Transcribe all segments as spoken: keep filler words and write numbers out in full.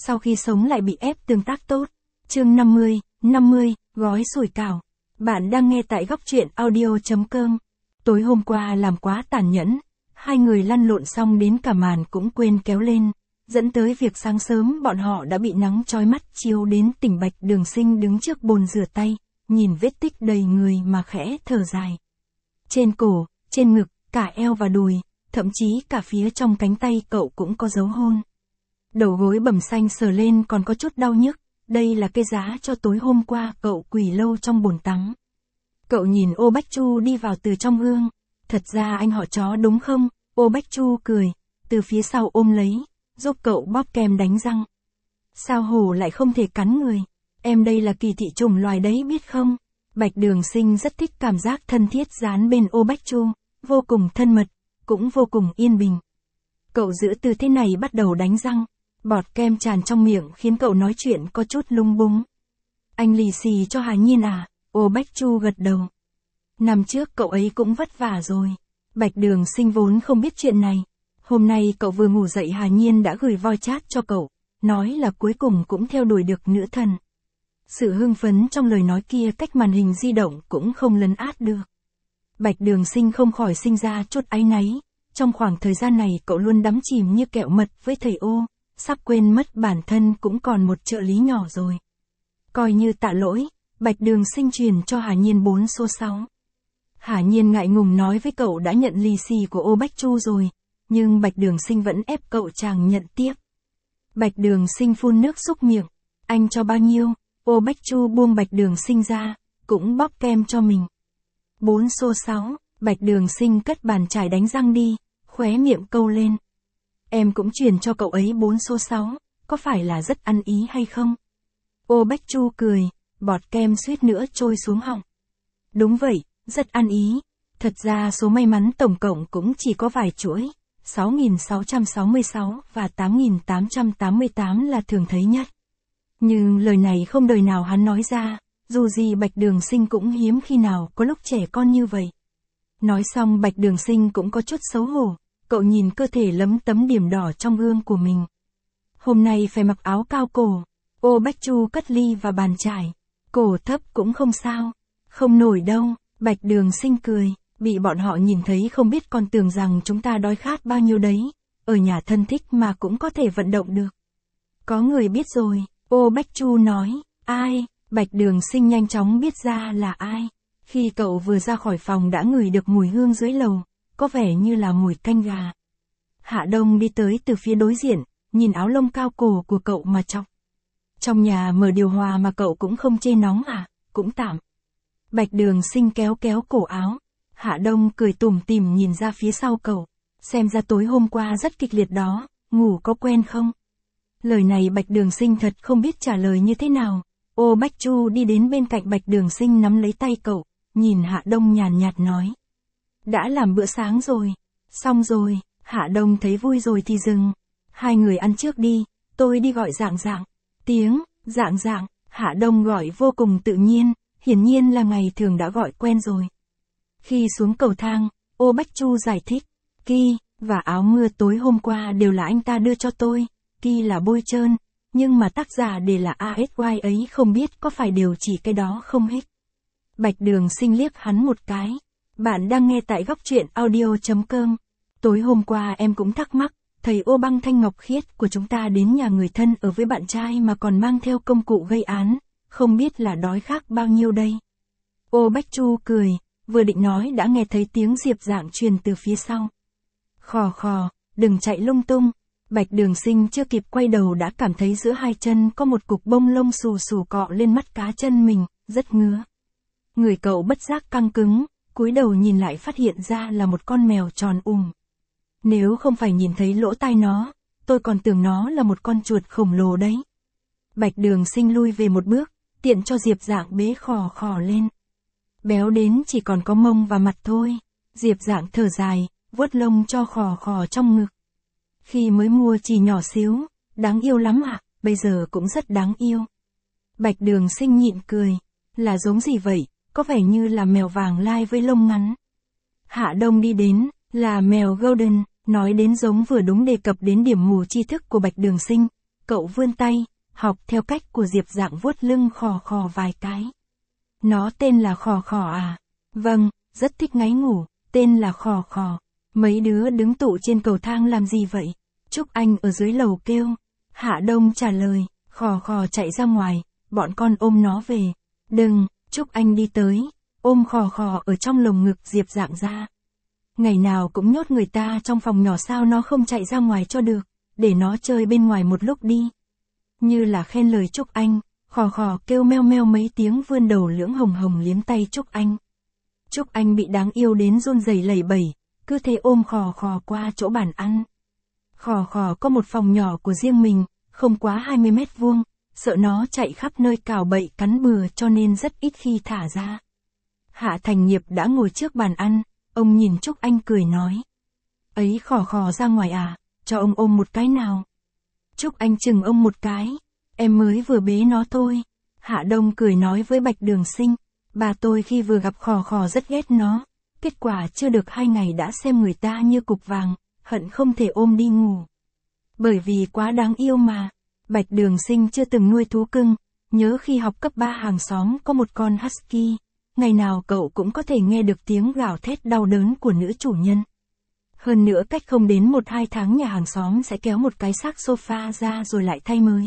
sau khi sống lại bị ép tương tác tốt. Chương năm mươi, năm mươi, gói sủi cảo. Bạn đang nghe tại góc truyện audio chấm com. Tối hôm qua làm quá tàn nhẫn, hai người lăn lộn xong đến cả màn cũng quên kéo lên, dẫn tới việc sáng sớm bọn họ đã bị nắng chói mắt chiếu đến tỉnh Bạch Đường Sinh đứng trước bồn rửa tay, nhìn vết tích đầy người mà khẽ thở dài. Trên cổ, trên ngực, cả eo và đùi, thậm chí cả phía trong cánh tay cậu cũng có dấu hôn. Đầu gối bầm xanh sờ lên còn có chút đau nhức, đây là cái giá cho tối hôm qua cậu quỳ lâu trong bồn tắm. Cậu nhìn Ô Bách Chu đi vào từ trong gương, thật ra anh họ chó đúng không? Ô Bách Chu cười, từ phía sau ôm lấy, giúp cậu bóp kem đánh răng. Sao hổ lại không thể cắn người? Em đây là kỳ thị chủng loài đấy biết không? Bạch Đường Sinh rất thích cảm giác thân thiết dán bên Ô Bách Chu, vô cùng thân mật, cũng vô cùng yên bình. Cậu giữ tư thế này bắt đầu đánh răng, bọt kem tràn trong miệng khiến cậu nói chuyện có chút lung búng. Anh lì xì cho Hà Nhiên à? Ô Bách Chu gật đầu. Năm trước cậu ấy cũng vất vả rồi. Bạch Đường Sinh vốn không biết chuyện này. Hôm nay cậu vừa ngủ dậy Hà Nhiên đã gửi voi chat cho cậu, nói là cuối cùng cũng theo đuổi được nữ thần. Sự hưng phấn trong lời nói kia cách màn hình di động cũng không lấn át được. Bạch Đường Sinh không khỏi sinh ra chút áy náy. Trong khoảng thời gian này cậu luôn đắm chìm như kẹo mật với thầy Ô, sắp quên mất bản thân cũng còn một trợ lý nhỏ rồi. Coi như tạ lỗi, Bạch Đường Sinh truyền cho Hà Nhiên bốn số sáu. Hà Nhiên ngại ngùng nói với cậu đã nhận lì xì của Ô Bách Chu rồi, nhưng Bạch Đường Sinh vẫn ép cậu chàng nhận tiếp. Bạch Đường Sinh phun nước xúc miệng, anh cho bao nhiêu? Ô Bách Chu buông Bạch Đường Sinh ra, cũng bóp kem cho mình. Bốn số sáu, Bạch Đường Sinh cất bàn chải đánh răng đi, khóe miệng câu lên. Em cũng truyền cho cậu ấy bốn số sáu, có phải là rất ăn ý hay không? Ô Bách Chu cười, bọt kem suýt nữa trôi xuống họng. Đúng vậy, rất ăn ý. Thật ra số may mắn tổng cộng cũng chỉ có vài chuỗi, sáu nghìn sáu trăm sáu mươi sáu và tám nghìn tám trăm tám mươi tám là thường thấy nhất. Nhưng lời này không đời nào hắn nói ra, dù gì Bạch Đường Sinh cũng hiếm khi nào có lúc trẻ con như vậy. Nói xong Bạch Đường Sinh cũng có chút xấu hổ, cậu nhìn cơ thể lấm tấm điểm đỏ trong gương của mình. Hôm nay phải mặc áo cao cổ. Ô Bách Chu cất ly và bàn chải. Cổ thấp cũng không sao. Không nổi đâu. Bạch Đường Sinh cười, bị bọn họ nhìn thấy không biết còn tưởng rằng chúng ta đói khát bao nhiêu đấy. Ở nhà thân thích mà cũng có thể vận động được. Có người biết rồi. Ô Bách Chu nói. Ai? Bạch Đường Sinh nhanh chóng biết ra là ai. Khi cậu vừa ra khỏi phòng đã ngửi được mùi hương dưới lầu, có vẻ như là mùi canh gà. Hạ Đông đi tới từ phía đối diện, nhìn áo lông cao cổ của cậu mà chọc. Trong nhà mở điều hòa mà cậu cũng không chê nóng à? Cũng tạm. Bạch Đường Sinh kéo kéo cổ áo. Hạ Đông cười tủm tỉm nhìn ra phía sau cậu. Xem ra tối hôm qua rất kịch liệt đó, ngủ có quen không? Lời này Bạch Đường Sinh thật không biết trả lời như thế nào. Ô Bách Chu đi đến bên cạnh Bạch Đường Sinh nắm lấy tay cậu, nhìn Hạ Đông nhàn nhạt nói. Đã làm bữa sáng rồi. Xong rồi. Hạ Đông thấy vui rồi thì dừng. Hai người ăn trước đi, tôi đi gọi Dạng Dạng. Tiếng, Dạng Dạng, Hạ Đông gọi vô cùng tự nhiên, hiển nhiên là ngày thường đã gọi quen rồi. Khi xuống cầu thang, Ô Bách Chu giải thích, Ki, và áo mưa tối hôm qua đều là anh ta đưa cho tôi, Ki là bôi trơn, nhưng mà tác giả để là a ét i ấy không biết có phải đều chỉ cái đó không hết. Bạch Đường Sinh liếc hắn một cái. Bạn đang nghe tại góc truyện audio chấm com. Tối hôm qua em cũng thắc mắc, thầy Ô băng thanh ngọc khiết của chúng ta đến nhà người thân ở với bạn trai mà còn mang theo công cụ gây án, không biết là đói khát bao nhiêu đây. Ô Bách Chu cười, vừa định nói đã nghe thấy tiếng Diệp Dạng truyền từ phía sau. Khò khò, đừng chạy lung tung. Bạch Đường Sinh chưa kịp quay đầu đã cảm thấy giữa hai chân có một cục bông lông xù xù cọ lên mắt cá chân mình, rất ngứa. Người cậu bất giác căng cứng, cúi đầu nhìn lại phát hiện ra là một con mèo tròn ùm. Nếu không phải nhìn thấy lỗ tai nó, tôi còn tưởng nó là một con chuột khổng lồ đấy. Bạch Đường Sinh lui về một bước, tiện cho Diệp Dạng bế khò khò lên. Béo đến chỉ còn có mông và mặt thôi. Diệp Dạng thở dài, vuốt lông cho khò khò trong ngực. Khi mới mua chỉ nhỏ xíu, đáng yêu lắm ạ, à? Bây giờ cũng rất đáng yêu. Bạch Đường Sinh nhịn cười, là giống gì vậy, có vẻ như là mèo vàng lai với lông ngắn. Hạ Đông đi đến, là mèo Golden, nói đến giống vừa đúng đề cập đến điểm mù tri thức của Bạch Đường Sinh, cậu vươn tay, học theo cách của Diệp Dạng vuốt lưng khò khò vài cái. Nó tên là khò khò à? Vâng, rất thích ngáy ngủ, tên là khò khò. Mấy đứa đứng tụ trên cầu thang làm gì vậy? Trúc Anh ở dưới lầu kêu. Hạ Đông trả lời, khò khò chạy ra ngoài, bọn con ôm nó về. Đừng, Trúc Anh đi tới, ôm khò khò ở trong lồng ngực Diệp Dạng ra. Ngày nào cũng nhốt người ta trong phòng nhỏ, sao nó không chạy ra ngoài cho được, để nó chơi bên ngoài một lúc đi. Như là khen lời Trúc Anh, khò khò kêu meo meo mấy tiếng, vươn đầu lưỡng hồng hồng liếm tay Trúc Anh. Trúc Anh bị đáng yêu đến run rẩy lẩy bẩy, cứ thế ôm khò khò qua chỗ bàn ăn. Khò khò có một phòng nhỏ của riêng mình, không quá hai mươi mét vuông, sợ nó chạy khắp nơi cào bậy cắn bừa cho nên rất ít khi thả ra. Hạ Thành Nghiệp đã ngồi trước bàn ăn, ông nhìn Trúc Anh cười nói. Ấy khò khò ra ngoài à, cho ông ôm một cái nào. Trúc Anh chừng ông một cái, em mới vừa bế nó thôi. Hạ Đông cười nói với Bạch Đường Sinh, bà tôi khi vừa gặp khò khò rất ghét nó, kết quả chưa được hai ngày đã xem người ta như cục vàng, hận không thể ôm đi ngủ. Bởi vì quá đáng yêu mà. Bạch Đường Sinh chưa từng nuôi thú cưng, nhớ khi học cấp ba hàng xóm có một con husky, ngày nào cậu cũng có thể nghe được tiếng gào thét đau đớn của nữ chủ nhân. Hơn nữa cách không đến một hai tháng nhà hàng xóm sẽ kéo một cái xác sofa ra rồi lại thay mới.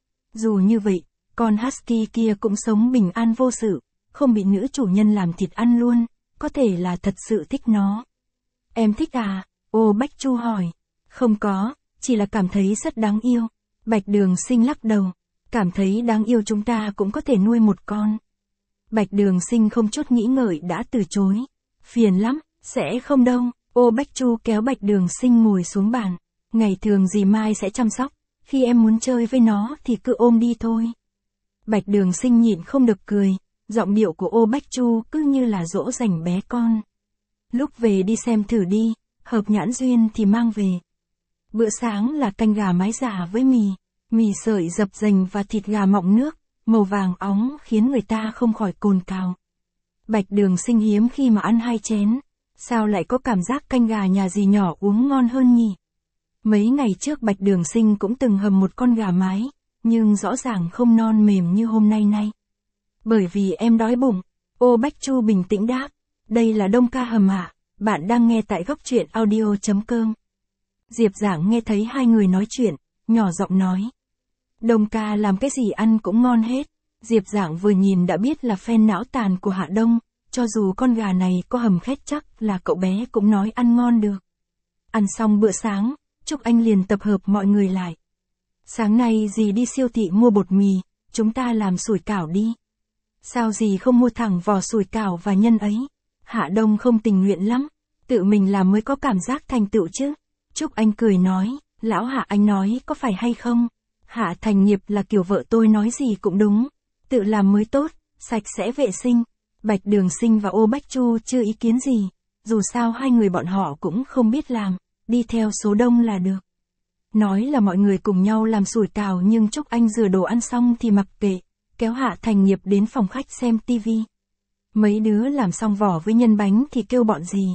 Dù như vậy, con husky kia cũng sống bình an vô sự, không bị nữ chủ nhân làm thịt ăn luôn, có thể là thật sự thích nó. Em thích à? Ô Bách Chu hỏi. Không có, chỉ là cảm thấy rất đáng yêu. Bạch Đường Sinh lắc đầu, cảm thấy đáng yêu chúng ta cũng có thể nuôi một con. Bạch Đường Sinh không chút nghĩ ngợi đã từ chối. Phiền lắm, sẽ không đâu. Ô Bách Chu kéo Bạch Đường Sinh ngồi xuống bàn. Ngày thường dì Mai sẽ chăm sóc, khi em muốn chơi với nó thì cứ ôm đi thôi. Bạch Đường Sinh nhịn không được cười, giọng điệu của Ô Bách Chu cứ như là dỗ dành bé con. Lúc về đi xem thử đi, hợp nhãn duyên thì mang về. Bữa sáng là canh gà mái giả với mì, mì sợi dập dềnh và thịt gà mọng nước, màu vàng óng khiến người ta không khỏi cồn cào. Bạch Đường Sinh hiếm khi mà ăn hai chén, sao lại có cảm giác canh gà nhà dì nhỏ uống ngon hơn nhỉ? Mấy ngày trước Bạch Đường Sinh cũng từng hầm một con gà mái, nhưng rõ ràng không non mềm như hôm nay nay. Bởi vì em đói bụng, Ô Bách Chu bình tĩnh đáp, đây là Đông Ca hầm ạ, bạn đang nghe tại góc truyện audio chấm com. Diệp Giảng nghe thấy hai người nói chuyện, nhỏ giọng nói. Đông Ca làm cái gì ăn cũng ngon hết. Diệp Giảng vừa nhìn đã biết là phen não tàn của Hạ Đông, cho dù con gà này có hầm khét chắc là cậu bé cũng nói ăn ngon được. Ăn xong bữa sáng, Trúc Anh liền tập hợp mọi người lại. Sáng nay dì đi siêu thị mua bột mì, chúng ta làm sủi cảo đi. Sao dì không mua thẳng vỏ sủi cảo và nhân ấy? Hạ Đông không tình nguyện lắm, tự mình làm mới có cảm giác thành tựu chứ. Trúc Anh cười nói, lão Hạ anh nói có phải hay không? Hạ Thành Nghiệp là kiểu vợ tôi nói gì cũng đúng, tự làm mới tốt, sạch sẽ vệ sinh. Bạch Đường Sinh và Ô Bách Chu chưa ý kiến gì, dù sao hai người bọn họ cũng không biết làm, đi theo số đông là được. Nói là mọi người cùng nhau làm sủi cảo nhưng Trúc Anh rửa đồ ăn xong thì mặc kệ, kéo Hạ Thành Nghiệp đến phòng khách xem tivi. Mấy đứa làm xong vỏ với nhân bánh thì kêu bọn gì.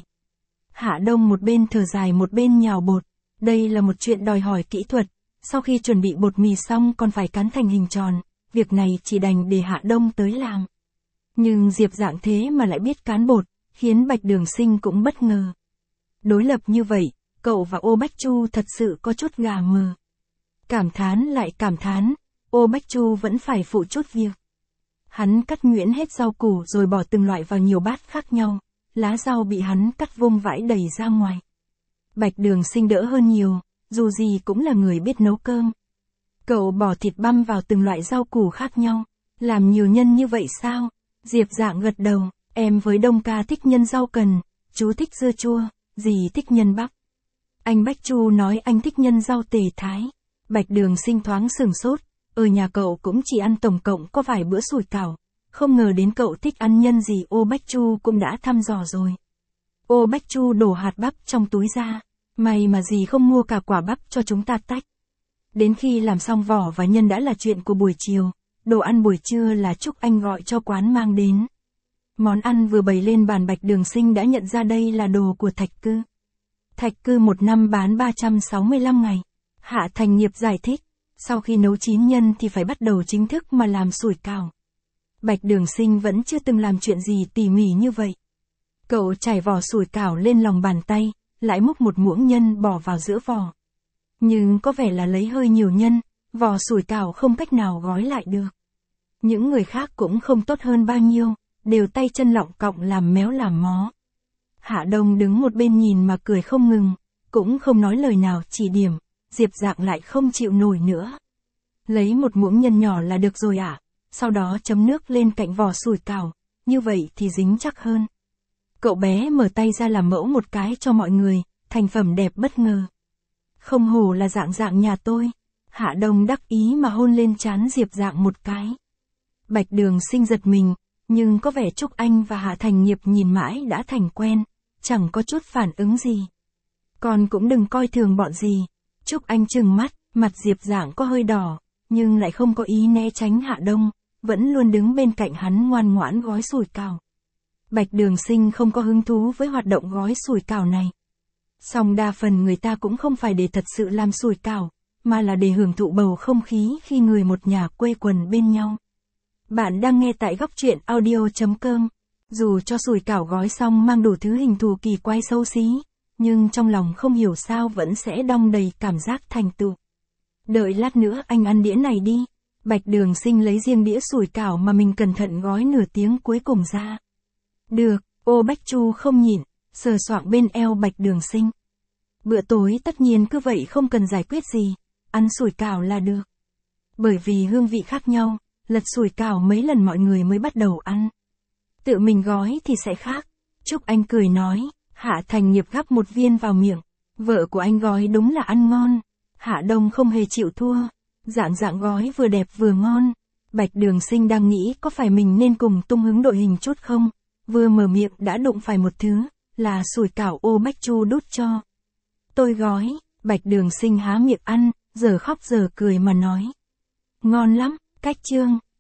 Hạ Đông một bên thở dài một bên nhào bột, đây là một chuyện đòi hỏi kỹ thuật, sau khi chuẩn bị bột mì xong còn phải cán thành hình tròn, việc này chỉ đành để Hạ Đông tới làm. Nhưng Diệp Dạng thế mà lại biết cán bột, khiến Bạch Đường Sinh cũng bất ngờ. Đối lập như vậy, cậu và Ô Bách Chu thật sự có chút gà mờ. Cảm thán lại cảm thán, Ô Bách Chu vẫn phải phụ chút việc. Hắn cắt nhuyễn hết rau củ rồi bỏ từng loại vào nhiều bát khác nhau, lá rau bị hắn cắt vung vãi đầy ra ngoài. Bạch Đường Sinh đỡ hơn nhiều, dù gì cũng là người biết nấu cơm. Cậu bỏ thịt băm vào từng loại rau củ khác nhau, làm nhiều nhân như vậy sao? Diệp Dạng gật đầu, em với Đông Ca thích nhân rau cần, chú thích dưa chua, dì thích nhân bắp. Anh Bách Chu nói anh thích nhân rau tề thái. Bạch Đường Sinh thoáng sửng sốt, ở nhà cậu cũng chỉ ăn tổng cộng có vài bữa sủi cảo, không ngờ đến cậu thích ăn nhân gì. Ô Bách Chu cũng đã thăm dò rồi. Ô Bách Chu đổ hạt bắp trong túi ra, may mà dì không mua cả quả bắp cho chúng ta tách. Đến khi làm xong vỏ và nhân đã là chuyện của buổi chiều, đồ ăn buổi trưa là Trúc Anh gọi cho quán mang đến. Món ăn vừa bày lên bàn Bạch Đường Sinh đã nhận ra đây là đồ của Thạch Cư. Thạch Cư một năm bán ba trăm sáu mươi lăm ngày. Hạ Thành Nghiệp giải thích, Sau khi nấu chín nhân thì phải bắt đầu chính thức mà làm sủi cảo. Bạch Đường Sinh vẫn chưa từng làm chuyện gì tỉ mỉ như vậy. Cậu trải vỏ sủi cảo lên lòng bàn tay, lại múc một muỗng nhân bỏ vào giữa vỏ. Nhưng có vẻ là lấy hơi nhiều nhân, vỏ sủi cảo không cách nào gói lại được. Những người khác cũng không tốt hơn bao nhiêu, đều tay chân lọng cọng làm méo làm mó. Hạ Đông đứng một bên nhìn mà cười không ngừng, cũng không nói lời nào chỉ điểm, Diệp Dạng lại không chịu nổi nữa. Lấy một muỗng nhân nhỏ là được rồi ạ, à? Sau đó chấm nước lên cạnh vỏ sủi cảo, như vậy thì dính chắc hơn. Cậu bé mở tay ra làm mẫu một cái cho mọi người, thành phẩm đẹp bất ngờ. Không hổ là Dạng Dạng nhà tôi. Hạ Đông đắc ý mà hôn lên trán Diệp Dạng một cái. Bạch Đường Sinh giật mình, nhưng có vẻ Trúc Anh và Hạ Thành Nghiệp nhìn mãi đã thành quen, chẳng có chút phản ứng gì. Con cũng đừng coi thường bọn gì. Trúc Anh trừng mắt, mặt Diệp Dạng có hơi đỏ, nhưng lại không có ý né tránh Hạ Đông, vẫn luôn đứng bên cạnh hắn ngoan ngoãn gói sủi cảo. Bạch Đường Sinh không có hứng thú với hoạt động gói sủi cảo này. Song đa phần người ta cũng không phải để thật sự làm sủi cảo, mà là để hưởng thụ bầu không khí khi người một nhà quây quần bên nhau. Bạn đang nghe tại góc truyện audio chấm com. Dù cho sủi cảo gói xong mang đủ thứ hình thù kỳ quái xấu xí, nhưng trong lòng không hiểu sao vẫn sẽ đong đầy cảm giác thành tựu. Đợi lát nữa anh ăn đĩa này đi. Bạch Đường Sinh lấy riêng đĩa sủi cảo mà mình cẩn thận gói nửa tiếng cuối cùng ra. Được, Ô Bách Chu không nhịn, sờ soạng bên eo Bạch Đường Sinh. Bữa tối tất nhiên cứ vậy không cần giải quyết gì, ăn sủi cảo là được. Bởi vì hương vị khác nhau, lật sủi cảo mấy lần mọi người mới bắt đầu ăn. Tự mình gói thì sẽ khác. Trúc Anh cười nói, Hạ Thành Nghiệp gắp một viên vào miệng. Vợ của anh gói đúng là ăn ngon. Hạ Đông không hề chịu thua. Dạng Dạng gói vừa đẹp vừa ngon. Bạch Đường Sinh đang nghĩ có phải mình nên cùng tung hứng đội hình chút không. Vừa mở miệng đã đụng phải một thứ, là sủi cảo Ô Bách Chu đút cho. Tôi gói. Bạch Đường Sinh há miệng ăn, giờ khóc giờ cười mà nói. Ngon lắm, cách chương.